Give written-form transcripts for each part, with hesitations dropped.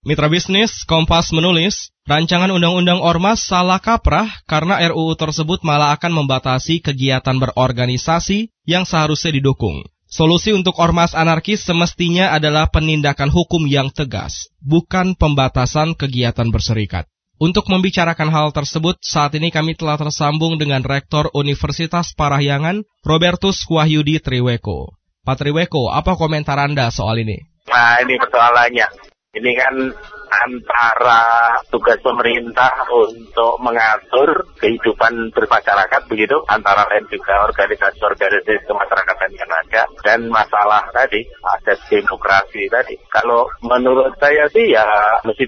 Mitra bisnis, Kompas menulis, rancangan undang-undang ormas salah kaprah karena RUU tersebut malah akan membatasi kegiatan berorganisasi yang seharusnya didukung. Solusi untuk ormas anarkis semestinya adalah penindakan hukum yang tegas, bukan pembatasan kegiatan berserikat. Untuk membicarakan hal tersebut, saat ini kami telah tersambung dengan Rektor Universitas Parahyangan, Robertus Wahyudi Triweko. Pak Triweko, apa komentar Anda soal ini? Nah, ini persoalannya. Ini kan antara tugas pemerintah untuk mengatur kehidupan bermasyarakat begitu, antara lain juga organisasi-organisasi kemasyarakatan yang ada, dan masalah tadi, asas demokrasi tadi. Kalau menurut saya sih ya mesti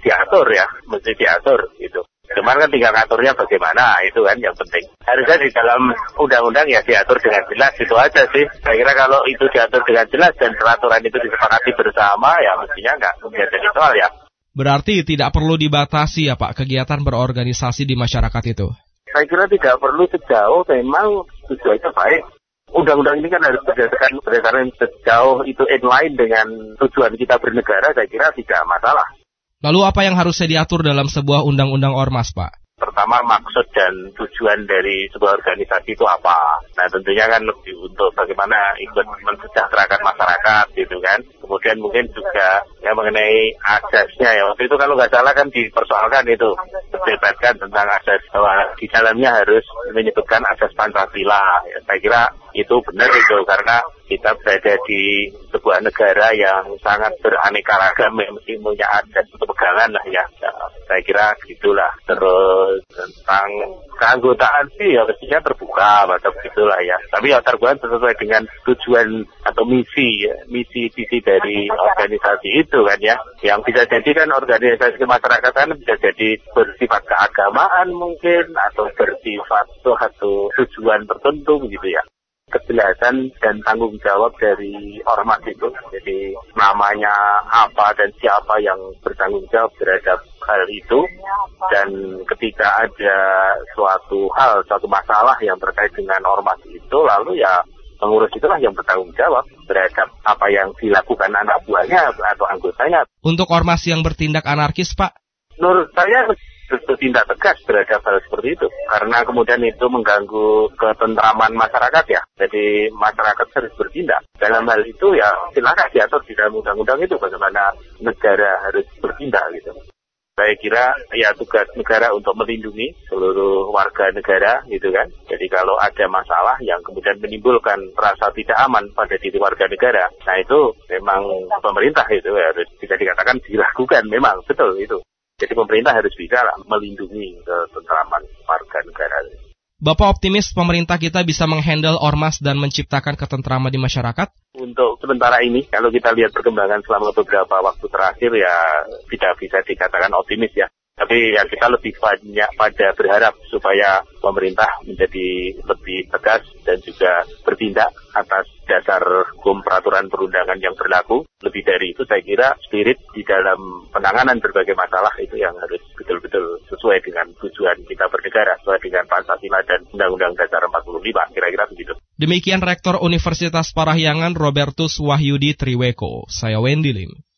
diatur gitu. Cuman kan tinggal ngaturnya bagaimana, itu kan yang penting. Harusnya di dalam undang-undang ya diatur dengan jelas, itu aja sih. Saya kira kalau itu diatur dengan jelas dan peraturan itu disepakati bersama, ya mestinya nggak menjadi soal ya. Berarti tidak perlu dibatasi ya Pak, kegiatan berorganisasi di masyarakat itu? Saya kira tidak perlu sejauh memang tujuannya baik. Undang-undang ini kan harus berdasarkan sejauh itu inline dengan tujuan kita bernegara, saya kira tidak masalah. Lalu apa yang harusnya diatur dalam sebuah undang-undang ormas, Pak? Pertama, maksud dan tujuan dari sebuah organisasi itu apa? Nah, tentunya kan lebih untuk bagaimana ikut mensejahterakan masyarakat, gitu kan. Kemudian mungkin juga ya mengenai asasnya ya. Waktu itu kalau nggak salah kan dipersoalkan itu, didebatkan tentang asas bahwa di dalamnya harus menyebutkan asas Pancasila. Ya, saya kira itu benar itu karena kita berada di sebuah negara yang sangat beraneka ragam, mesti punya adat pegangan lah ya. Saya kira gitulah. Terus tentang keanggotaan sih ya mestinya terbuka macam gitulah ya. Tapi ya terbuka sesuai dengan tujuan atau misi visi dari organisasi itu kan ya. Yang bisa jadi kan organisasi kemasyarakatan bisa jadi bersifat keagamaan mungkin atau bersifat suatu tujuan tertentu gitu ya. Kejelasan dan tanggung jawab dari ormas itu. Jadi namanya apa dan siapa yang bertanggung jawab terhadap hal itu. Dan ketika ada suatu masalah yang terkait dengan ormas itu, lalu ya pengurus itulah yang bertanggung jawab terhadap apa yang dilakukan anak buahnya atau anggotanya. Untuk ormas yang bertindak anarkis, Pak? Menurut saya bertindak tegas terhadap hal seperti itu. Karena kemudian itu mengganggu ketentraman masyarakat ya. Jadi masyarakat harus bertindak. Dalam hal itu ya silakan diatur di dalam undang-undang itu bagaimana negara harus bertindak gitu. Saya kira ya tugas negara untuk melindungi seluruh warga negara gitu kan. Jadi kalau ada masalah yang kemudian menimbulkan rasa tidak aman pada diri warga negara, nah itu memang pemerintah itu harus bisa dikatakan dilakukan memang betul itu. Jadi pemerintah harus bisa melindungi ketentraman warga negara. Bapak optimis pemerintah kita bisa menghandle ormas dan menciptakan ketentraman di masyarakat? Untuk sementara ini, kalau kita lihat perkembangan selama beberapa waktu terakhir ya tidak bisa dikatakan optimis ya. Tapi ya kita lebih banyak pada berharap supaya pemerintah menjadi lebih tegas dan juga bertindak atas dasar hukum peraturan perundangan yang berlaku. Lebih dari itu saya kira spirit di dalam penanganan berbagai masalah itu yang harus betul-betul sesuai dengan tujuan kita bernegara, sesuai dengan Pancasila dan Undang-Undang Dasar 45, kira-kira begitu. Demikian Rektor Universitas Parahyangan Robertus Wahyudi Triweko. Saya Wendy Lim.